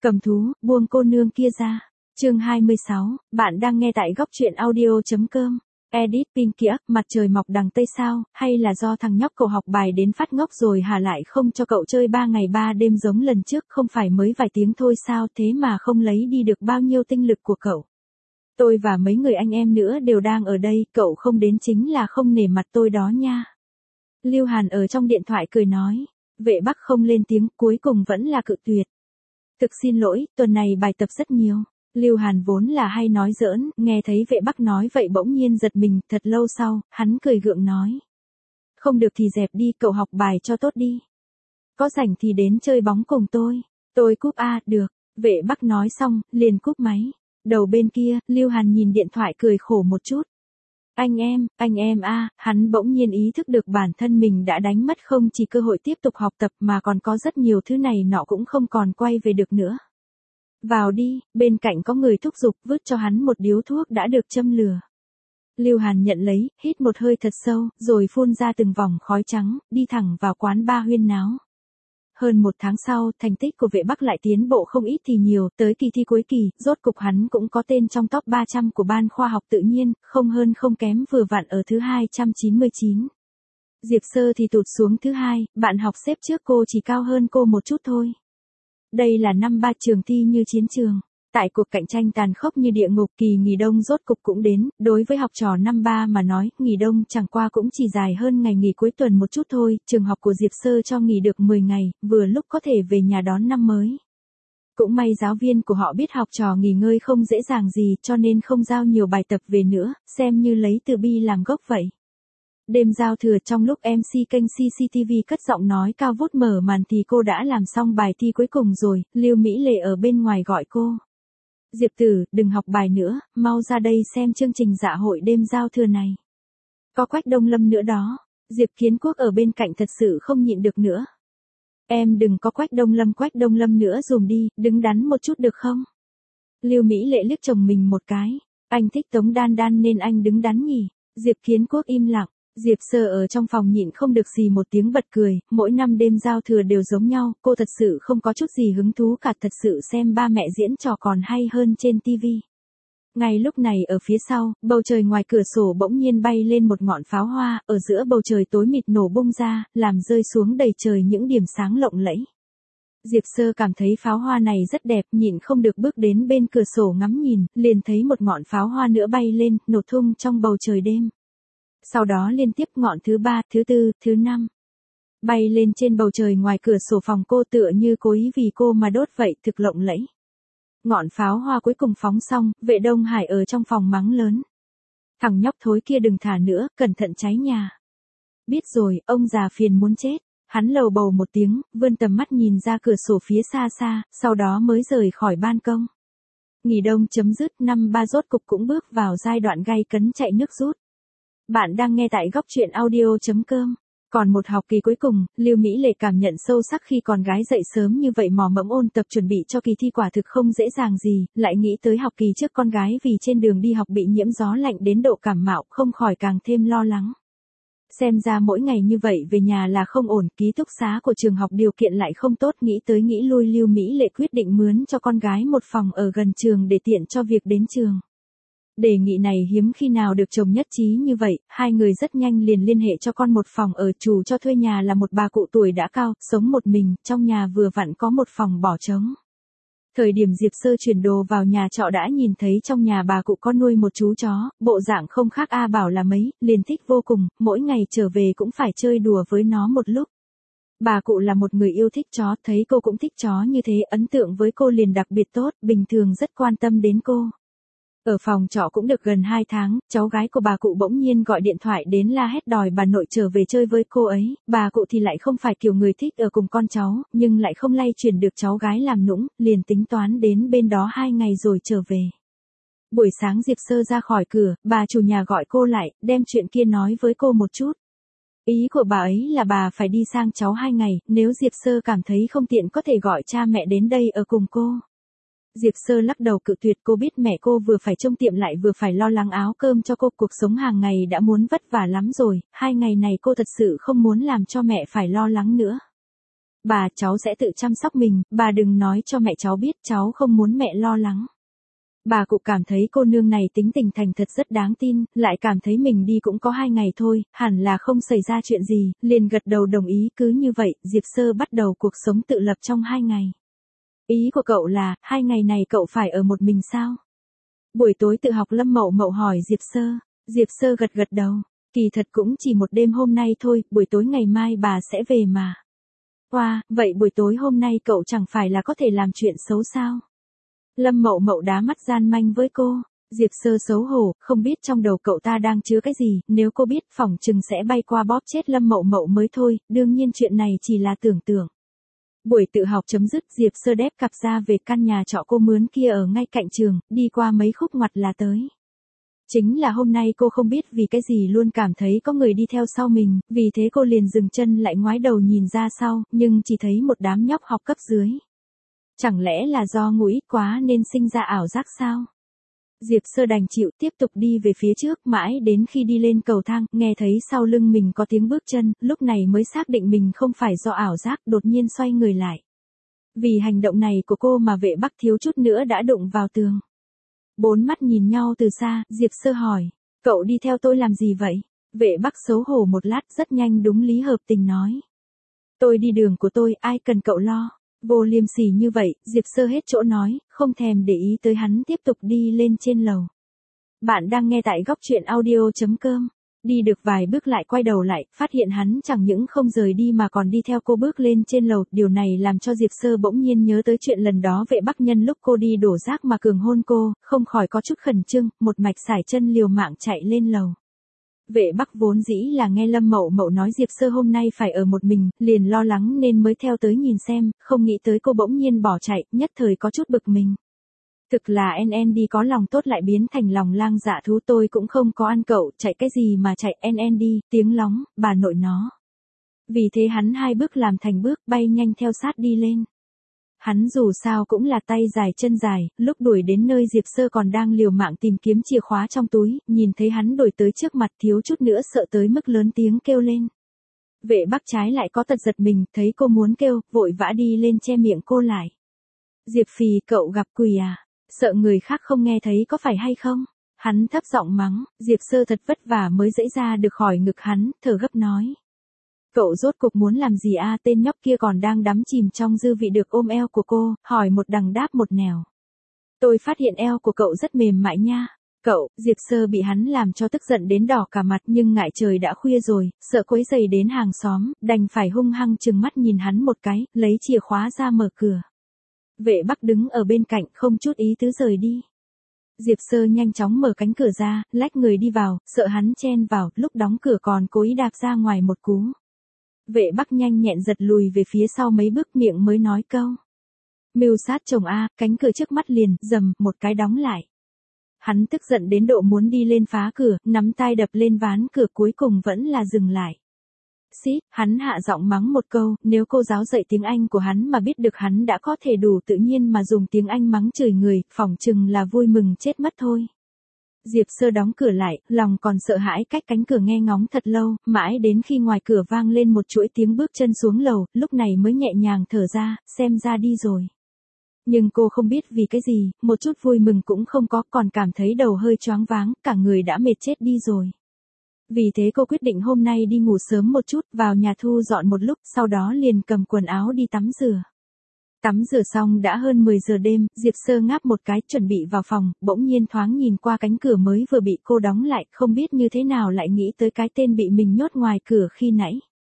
Cầm thú, buông cô nương kia ra. Chương 26, bạn đang nghe tại góc truyện audio.com. Edit pin kĩa, mặt trời mọc đằng Tây sao, hay là do thằng nhóc cậu học bài đến phát ngốc rồi hả, lại không cho cậu chơi 3 ngày 3 đêm giống lần trước, không phải mới vài tiếng thôi sao, thế mà không lấy đi được bao nhiêu tinh lực của cậu. Tôi và mấy người anh em nữa đều đang ở đây, cậu không đến chính là không nể mặt tôi đó nha. Lưu Hàn ở trong điện thoại cười nói. Vệ Bắc không lên tiếng, cuối cùng vẫn là cự tuyệt. Thực xin lỗi, tuần này bài tập rất nhiều. Lưu Hàn vốn là hay nói giỡn, nghe thấy Vệ Bắc nói vậy bỗng nhiên giật mình, thật lâu sau, hắn cười gượng nói. Không được thì dẹp đi, cậu học bài cho tốt đi. Có rảnh thì đến chơi bóng cùng tôi. Tôi cúp được. Vệ Bắc nói xong, liền cúp máy. Đầu bên kia, Lưu Hàn nhìn điện thoại cười khổ một chút. Anh em hắn bỗng nhiên ý thức được bản thân mình đã đánh mất không chỉ cơ hội tiếp tục học tập mà còn có rất nhiều thứ này nọ cũng không còn quay về được nữa. Vào đi, bên cạnh có người thúc giục, vứt cho hắn một điếu thuốc đã được châm lửa. Lưu Hàn nhận lấy, hít một hơi thật sâu, rồi phun ra từng vòng khói trắng, đi thẳng vào quán bar huyên náo. Hơn một tháng sau, thành tích của Vệ Bắc lại tiến bộ không ít thì nhiều, tới kỳ thi cuối kỳ, rốt cục hắn cũng có tên trong top 300 của ban khoa học tự nhiên, không hơn không kém vừa vặn ở thứ 299. Diệp Sơ thì tụt xuống thứ 2, bạn học xếp trước cô chỉ cao hơn cô một chút thôi. Đây là năm 3 trường thi như chiến trường. Tại cuộc cạnh tranh tàn khốc như địa ngục, kỳ nghỉ đông rốt cục cũng đến, đối với học trò năm 3 mà nói, nghỉ đông chẳng qua cũng chỉ dài hơn ngày nghỉ cuối tuần một chút thôi, trường học của Diệp Sơ cho nghỉ được 10 ngày, vừa lúc có thể về nhà đón năm mới. Cũng may giáo viên của họ biết học trò nghỉ ngơi không dễ dàng gì cho nên không giao nhiều bài tập về nữa, xem như lấy từ bi làm gốc vậy. Đêm giao thừa trong lúc MC kênh CCTV cất giọng nói cao vút mở màn thì cô đã làm xong bài thi cuối cùng rồi, Lưu Mỹ Lệ ở bên ngoài gọi cô. Diệp Tử, đừng học bài nữa, mau ra đây xem chương trình dạ hội đêm giao thừa này. Có Quách Đông Lâm nữa đó. Diệp Kiến Quốc ở bên cạnh thật sự không nhịn được nữa. Em đừng có Quách Đông Lâm nữa dùm đi, đứng đắn một chút được không? Lưu Mỹ Lệ liếc chồng mình một cái. Anh thích Tống Đan Đan nên anh đứng đắn nhỉ. Diệp Kiến Quốc im lặng. Diệp Sơ ở trong phòng nhịn không được gì một tiếng bật cười, mỗi năm đêm giao thừa đều giống nhau, cô thật sự không có chút gì hứng thú cả, thật sự xem ba mẹ diễn trò còn hay hơn trên TV. Ngay lúc này ở phía sau, bầu trời ngoài cửa sổ bỗng nhiên bay lên một ngọn pháo hoa, ở giữa bầu trời tối mịt nổ bung ra, làm rơi xuống đầy trời những điểm sáng lộng lẫy. Diệp Sơ cảm thấy pháo hoa này rất đẹp, nhịn không được bước đến bên cửa sổ ngắm nhìn, liền thấy một ngọn pháo hoa nữa bay lên, nổ tung trong bầu trời đêm. Sau đó liên tiếp ngọn thứ 3, thứ 4, thứ 5. Bay lên trên bầu trời ngoài cửa sổ phòng cô tựa như cố ý vì cô mà đốt vậy, thực lộng lẫy. Ngọn pháo hoa cuối cùng phóng xong, Vệ Đông Hải ở trong phòng mắng lớn. Thằng nhóc thối kia đừng thả nữa, cẩn thận cháy nhà. Biết rồi, ông già phiền muốn chết. Hắn lầu bầu một tiếng, vươn tầm mắt nhìn ra cửa sổ phía xa xa, sau đó mới rời khỏi ban công. Nghỉ đông chấm dứt, năm 3 rốt cục cũng bước vào giai đoạn gay cấn chạy nước rút. Bạn đang nghe tại góc truyện audio.com. Còn một học kỳ cuối cùng, Lưu Mỹ Lệ cảm nhận sâu sắc khi con gái dậy sớm như vậy mò mẫm ôn tập chuẩn bị cho kỳ thi quả thực không dễ dàng gì, lại nghĩ tới học kỳ trước con gái vì trên đường đi học bị nhiễm gió lạnh đến độ cảm mạo, không khỏi càng thêm lo lắng. Xem ra mỗi ngày như vậy về nhà là không ổn, ký túc xá của trường học điều kiện lại không tốt, nghĩ tới nghĩ lui Lưu Mỹ Lệ quyết định mướn cho con gái một phòng ở gần trường để tiện cho việc đến trường. Đề nghị này hiếm khi nào được chồng nhất trí như vậy, hai người rất nhanh liền liên hệ cho con một phòng ở, chủ cho thuê nhà là một bà cụ tuổi đã cao, sống một mình, trong nhà vừa vặn có một phòng bỏ trống. Thời điểm Diệp Sơ chuyển đồ vào nhà trọ đã nhìn thấy trong nhà bà cụ có nuôi một chú chó, bộ dạng không khác Bảo là mấy, liền thích vô cùng, mỗi ngày trở về cũng phải chơi đùa với nó một lúc. Bà cụ là một người yêu thích chó, thấy cô cũng thích chó như thế, ấn tượng với cô liền đặc biệt tốt, bình thường rất quan tâm đến cô. Ở phòng trọ cũng được gần 2 tháng, cháu gái của bà cụ bỗng nhiên gọi điện thoại đến la hét đòi bà nội trở về chơi với cô ấy, bà cụ thì lại không phải kiểu người thích ở cùng con cháu, nhưng lại không lay chuyển được cháu gái làm nũng, liền tính toán đến bên đó 2 ngày rồi trở về. Buổi sáng Diệp Sơ ra khỏi cửa, bà chủ nhà gọi cô lại, đem chuyện kia nói với cô một chút. Ý của bà ấy là bà phải đi sang cháu 2 ngày, nếu Diệp Sơ cảm thấy không tiện có thể gọi cha mẹ đến đây ở cùng cô. Diệp Sơ lắc đầu cự tuyệt, cô biết mẹ cô vừa phải trông tiệm lại vừa phải lo lắng áo cơm cho cô, cuộc sống hàng ngày đã muốn vất vả lắm rồi, 2 ngày này cô thật sự không muốn làm cho mẹ phải lo lắng nữa. Bà, cháu sẽ tự chăm sóc mình, bà đừng nói cho mẹ cháu biết, cháu không muốn mẹ lo lắng. Bà cụ cảm thấy cô nương này tính tình thành thật rất đáng tin, lại cảm thấy mình đi cũng có 2 ngày thôi, hẳn là không xảy ra chuyện gì, liền gật đầu đồng ý. Cứ như vậy, Diệp Sơ bắt đầu cuộc sống tự lập trong 2 ngày. Ý của cậu là, 2 ngày này cậu phải ở một mình sao? Buổi tối tự học Lâm Mậu Mậu hỏi Diệp Sơ. Diệp Sơ gật gật đầu. Kỳ thật cũng chỉ một đêm hôm nay thôi, buổi tối ngày mai bà sẽ về mà. Wow, vậy buổi tối hôm nay cậu chẳng phải là có thể làm chuyện xấu sao? Lâm Mậu Mậu đá mắt gian manh với cô. Diệp Sơ xấu hổ, không biết trong đầu cậu ta đang chứa cái gì, nếu cô biết phỏng chừng sẽ bay qua bóp chết Lâm Mậu Mậu mới thôi, đương nhiên chuyện này chỉ là tưởng tượng. Buổi tự học chấm dứt, Diệp Sơ đép cặp ra về căn nhà trọ cô mướn kia ở ngay cạnh trường, đi qua mấy khúc ngoặt là tới. Chính là hôm nay cô không biết vì cái gì luôn cảm thấy có người đi theo sau mình, vì thế cô liền dừng chân lại ngoái đầu nhìn ra sau, nhưng chỉ thấy một đám nhóc học cấp dưới. Chẳng lẽ là do ngủ ít quá nên sinh ra ảo giác sao? Diệp Sơ đành chịu tiếp tục đi về phía trước mãi đến khi đi lên cầu thang, nghe thấy sau lưng mình có tiếng bước chân, lúc này mới xác định mình không phải do ảo giác, đột nhiên xoay người lại. Vì hành động này của cô mà Vệ Bắc thiếu chút nữa đã đụng vào tường. Bốn mắt nhìn nhau từ xa, Diệp Sơ hỏi, cậu đi theo tôi làm gì vậy? Vệ Bắc xấu hổ một lát rất nhanh đúng lý hợp tình nói. Tôi đi đường của tôi, ai cần cậu lo. Vô liêm sỉ như vậy, Diệp Sơ hết chỗ nói, không thèm để ý tới hắn tiếp tục đi lên trên lầu. Bạn đang nghe tại góc truyện audio.com. Đi được vài bước lại quay đầu lại, phát hiện hắn chẳng những không rời đi mà còn đi theo cô bước lên trên lầu. Điều này làm cho Diệp Sơ bỗng nhiên nhớ tới chuyện lần đó Vệ Bắc nhân lúc cô đi đổ rác mà cường hôn cô, không khỏi có chút khẩn trương, một mạch sải chân liều mạng chạy lên lầu. Vệ Bắc vốn dĩ là nghe Lâm Mậu Mậu nói Diệp Sơ hôm nay phải ở một mình, liền lo lắng nên mới theo tới nhìn xem, không nghĩ tới cô bỗng nhiên bỏ chạy, nhất thời có chút bực mình. Thực là NN đi có lòng tốt lại biến thành lòng lang dạ thú, tôi cũng không có ăn cậu, chạy cái gì mà chạy NN đi, tiếng lóng, bà nội nó. Vì thế hắn 2 bước làm thành bước bay nhanh theo sát đi lên. Hắn dù sao cũng là tay dài chân dài, lúc đuổi đến nơi Diệp Sơ còn đang liều mạng tìm kiếm chìa khóa trong túi, nhìn thấy hắn đuổi tới trước mặt thiếu chút nữa sợ tới mức lớn tiếng kêu lên. Vệ Bắc trái lại có tật giật mình, thấy cô muốn kêu, vội vã đi lên che miệng cô lại. Diệp Phì, cậu gặp quỷ à? Sợ người khác không nghe thấy có phải hay không? Hắn thấp giọng mắng, Diệp Sơ thật vất vả mới dẫy ra được khỏi ngực hắn, thở gấp nói. Cậu rốt cuộc muốn làm gì a? Tên nhóc kia còn đang đắm chìm trong dư vị được ôm eo của cô, hỏi một đằng đáp một nẻo. Tôi phát hiện eo của cậu rất mềm mại nha. Cậu, Diệp Sơ bị hắn làm cho tức giận đến đỏ cả mặt nhưng ngại trời đã khuya rồi, sợ quấy rầy đến hàng xóm, đành phải hung hăng trừng mắt nhìn hắn một cái, lấy chìa khóa ra mở cửa. Vệ Bắc đứng ở bên cạnh không chút ý tứ rời đi. Diệp Sơ nhanh chóng mở cánh cửa ra, lách người đi vào, sợ hắn chen vào, lúc đóng cửa còn cố ý đạp ra ngoài một cú. Vệ Bắc nhanh nhẹn giật lùi về phía sau mấy bước miệng mới nói câu. Mưu sát chồng a, cánh cửa trước mắt liền, rầm, một cái đóng lại. Hắn tức giận đến độ muốn đi lên phá cửa, nắm tay đập lên ván cửa cuối cùng vẫn là dừng lại. Xít, hắn hạ giọng mắng một câu, nếu cô giáo dạy tiếng Anh của hắn mà biết được hắn đã có thể đủ tự nhiên mà dùng tiếng Anh mắng chửi người, phỏng chừng là vui mừng chết mất thôi. Diệp Sơ đóng cửa lại, lòng còn sợ hãi cách cánh cửa nghe ngóng thật lâu, mãi đến khi ngoài cửa vang lên một chuỗi tiếng bước chân xuống lầu, lúc này mới nhẹ nhàng thở ra, xem ra đi rồi. Nhưng cô không biết vì cái gì, một chút vui mừng cũng không có, còn cảm thấy đầu hơi choáng váng, cả người đã mệt chết đi rồi. Vì thế cô quyết định hôm nay đi ngủ sớm một chút, vào nhà thu dọn một lúc, sau đó liền cầm quần áo đi tắm rửa. Tắm rửa xong đã hơn 10 giờ đêm, Diệp Sơ ngáp một cái chuẩn bị vào phòng, bỗng nhiên thoáng nhìn qua cánh cửa mới vừa bị cô đóng lại, không biết như thế nào lại nghĩ tới cái tên bị mình nhốt ngoài cửa khi nãy.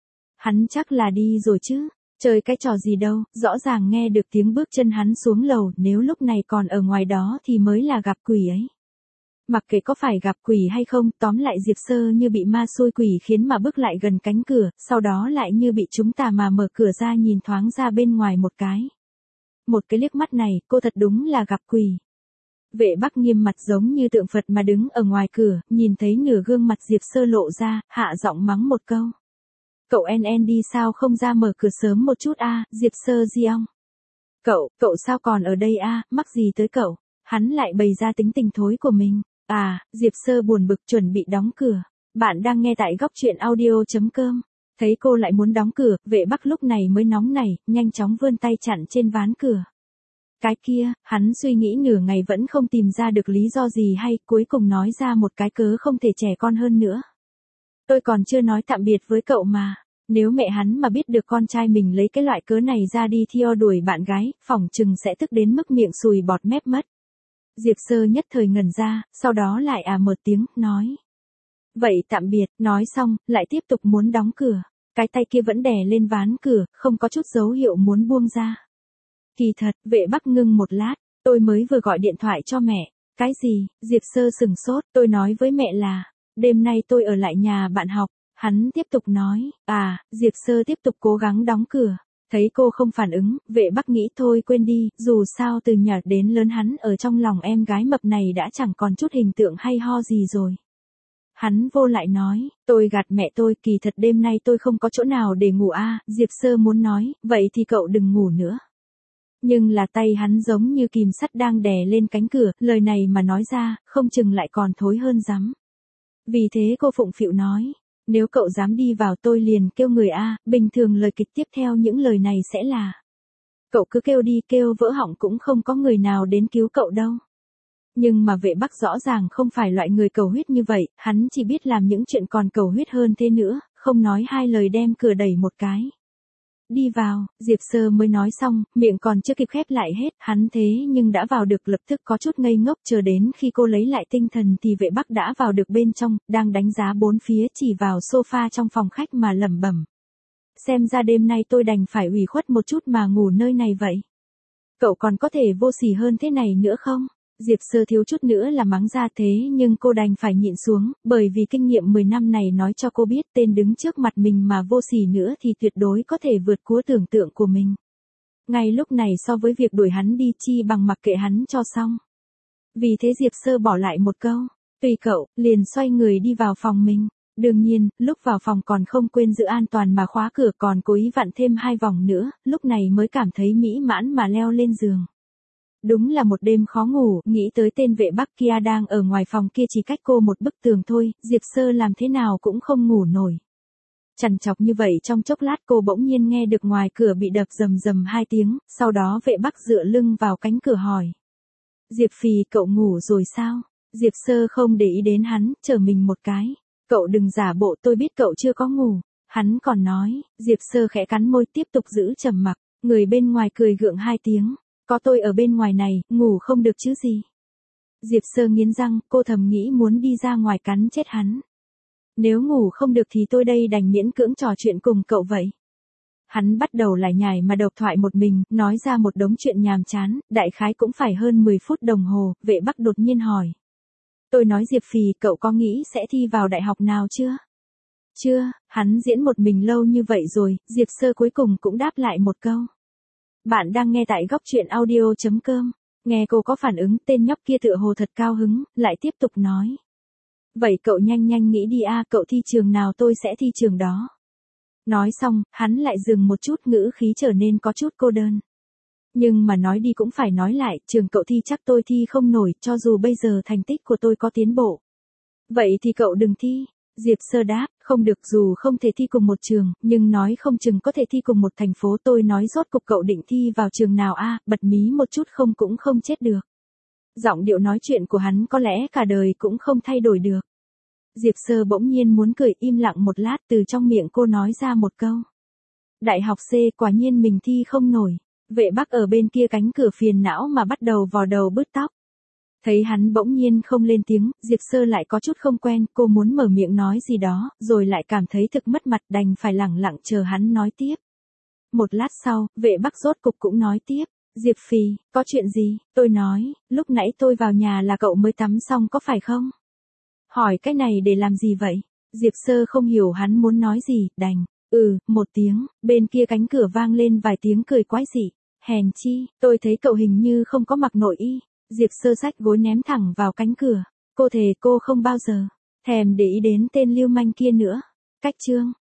Hắn chắc là đi rồi chứ, chơi cái trò gì đâu, rõ ràng nghe được tiếng bước chân hắn xuống lầu, nếu lúc này còn ở ngoài đó thì mới là gặp quỷ ấy. Mặc kệ có phải gặp quỷ hay không, tóm lại Diệp Sơ như bị ma xui quỷ khiến mà bước lại gần cánh cửa, sau đó lại như bị chúng tà mà mở cửa ra nhìn thoáng ra bên ngoài một cái. Một cái liếc mắt này, cô thật đúng là gặp quỷ. Vệ Bắc nghiêm mặt giống như tượng Phật mà đứng ở ngoài cửa, nhìn thấy nửa gương mặt Diệp Sơ lộ ra, hạ giọng mắng một câu. Cậu NN đi sao không ra mở cửa sớm một chút a, Diệp Sơ Giong. Cậu sao còn ở đây a, mắc gì tới cậu? Hắn lại bày ra tính tình thối của mình. À, Diệp Sơ buồn bực chuẩn bị đóng cửa. Bạn đang nghe tại góc truyện audio.com. Thấy cô lại muốn đóng cửa, Vệ Bắc lúc này mới nóng nảy, nhanh chóng vươn tay chặn trên ván cửa. Cái kia, hắn suy nghĩ nửa ngày vẫn không tìm ra được lý do gì hay, cuối cùng nói ra một cái cớ không thể trẻ con hơn nữa. Tôi còn chưa nói tạm biệt với cậu mà. Nếu mẹ hắn mà biết được con trai mình lấy cái loại cớ này ra đi theo đuổi bạn gái, phỏng chừng sẽ tức đến mức miệng sùi bọt mép mất. Diệp Sơ nhất thời ngẩn ra, sau đó lại một tiếng, nói. Vậy tạm biệt, nói xong, lại tiếp tục muốn đóng cửa. Cái tay kia vẫn đè lên ván cửa, không có chút dấu hiệu muốn buông ra. Kỳ thật, Vệ Bắc ngưng một lát, tôi mới vừa gọi điện thoại cho mẹ. Cái gì? Diệp Sơ sừng sốt, tôi nói với mẹ là, đêm nay tôi ở lại nhà bạn học. Hắn tiếp tục nói, Diệp Sơ tiếp tục cố gắng đóng cửa. Thấy cô không phản ứng, Vệ Bắc nghĩ thôi quên đi, dù sao từ nhỏ đến lớn hắn ở trong lòng em gái mập này đã chẳng còn chút hình tượng hay ho gì rồi. Hắn vô lại nói, tôi gạt mẹ tôi, kỳ thật đêm nay tôi không có chỗ nào để ngủ Diệp Sơ muốn nói, vậy thì cậu đừng ngủ nữa. Nhưng là tay hắn giống như kìm sắt đang đè lên cánh cửa, lời này mà nói ra, không chừng lại còn thối hơn rắm. Vì thế cô phụng phịu nói, nếu cậu dám đi vào tôi liền kêu người bình thường lời kịch tiếp theo những lời này sẽ là. Cậu cứ kêu đi, kêu vỡ họng cũng không có người nào đến cứu cậu đâu. Nhưng mà Vệ Bắc rõ ràng không phải loại người cầu huyết như vậy, hắn chỉ biết làm những chuyện còn cầu huyết hơn thế nữa, không nói hai lời đem cửa đẩy một cái. Đi vào, Diệp Sơ mới nói xong, miệng còn chưa kịp khép lại hết, hắn thế nhưng đã vào được lập tức có chút ngây ngốc, chờ đến khi cô lấy lại tinh thần thì Vệ Bắc đã vào được bên trong, đang đánh giá bốn phía chỉ vào sofa trong phòng khách mà lẩm bẩm. Xem ra đêm nay tôi đành phải ủy khuất một chút mà ngủ nơi này vậy. Cậu còn có thể vô sỉ hơn thế này nữa không? Diệp Sơ thiếu chút nữa là mắng ra thế nhưng cô đành phải nhịn xuống, bởi vì kinh nghiệm 10 năm này nói cho cô biết tên đứng trước mặt mình mà vô sỉ nữa thì tuyệt đối có thể vượt quá tưởng tượng của mình. Ngay lúc này so với việc đuổi hắn đi chi bằng mặc kệ hắn cho xong. Vì thế Diệp Sơ bỏ lại một câu, tùy cậu, liền xoay người đi vào phòng mình. Đương nhiên, lúc vào phòng còn không quên giữ an toàn mà khóa cửa còn cố ý vặn thêm 2 vòng nữa, lúc này mới cảm thấy mỹ mãn mà leo lên giường. Đúng là một đêm khó ngủ, nghĩ tới tên Vệ Bắc kia đang ở ngoài phòng kia chỉ cách cô một bức tường thôi, Diệp Sơ làm thế nào cũng không ngủ nổi. Trằn trọc như vậy trong chốc lát cô bỗng nhiên nghe được ngoài cửa bị đập rầm rầm 2 tiếng, sau đó Vệ Bắc dựa lưng vào cánh cửa hỏi. Diệp Phì, cậu ngủ rồi sao? Diệp Sơ không để ý đến hắn, trở mình một cái. Cậu đừng giả bộ, tôi biết cậu chưa có ngủ. Hắn còn nói, Diệp Sơ khẽ cắn môi tiếp tục giữ trầm mặc, người bên ngoài cười gượng 2 tiếng. Có tôi ở bên ngoài này, ngủ không được chứ gì. Diệp Sơ nghiến răng, cô thầm nghĩ muốn đi ra ngoài cắn chết hắn. Nếu ngủ không được thì tôi đây đành miễn cưỡng trò chuyện cùng cậu vậy. Hắn bắt đầu lải nhải mà độc thoại một mình, nói ra một đống chuyện nhàm chán, đại khái cũng phải hơn 10 phút đồng hồ, Vệ Bắc đột nhiên hỏi. Tôi nói Diệp Phì, cậu có nghĩ sẽ thi vào đại học nào chưa? Chưa, hắn diễn một mình lâu như vậy rồi, Diệp Sơ cuối cùng cũng đáp lại một câu. Bạn đang nghe tại góc truyện audio.com. Nghe cô có phản ứng, tên nhóc kia tựa hồ thật cao hứng, lại tiếp tục nói. Vậy cậu nhanh nhanh nghĩ đi cậu thi trường nào tôi sẽ thi trường đó. Nói xong, hắn lại dừng một chút, ngữ khí trở nên có chút cô đơn. Nhưng mà nói đi cũng phải nói lại, trường cậu thi chắc tôi thi không nổi, cho dù bây giờ thành tích của tôi có tiến bộ. Vậy thì cậu đừng thi. Diệp Sơ đáp, không được, dù không thể thi cùng một trường, nhưng nói không chừng có thể thi cùng một thành phố. Tôi nói rốt cục cậu định thi vào trường nào bật mí một chút không cũng không chết được. Giọng điệu nói chuyện của hắn có lẽ cả đời cũng không thay đổi được. Diệp Sơ bỗng nhiên muốn cười, im lặng một lát, từ trong miệng cô nói ra một câu. Đại học C, quả nhiên mình thi không nổi. Vệ Bắc ở bên kia cánh cửa phiền não mà bắt đầu vò đầu bứt tóc. Thấy hắn bỗng nhiên không lên tiếng, Diệp Sơ lại có chút không quen, cô muốn mở miệng nói gì đó, rồi lại cảm thấy thực mất mặt, đành phải lẳng lặng chờ hắn nói tiếp. Một lát sau, Vệ Bắc rốt cục cũng nói tiếp. Diệp Phì, có chuyện gì? Tôi nói, lúc nãy tôi vào nhà là cậu mới tắm xong có phải không? Hỏi cái này để làm gì vậy? Diệp Sơ không hiểu hắn muốn nói gì, đành. Một tiếng, bên kia cánh cửa vang lên vài tiếng cười quái dị. Hèn chi, tôi thấy cậu hình như không có mặc nội y. Diệp Sơ xách gối ném thẳng vào cánh cửa. Cô thề cô không bao giờ thèm để ý đến tên lưu manh kia nữa. Cách chương.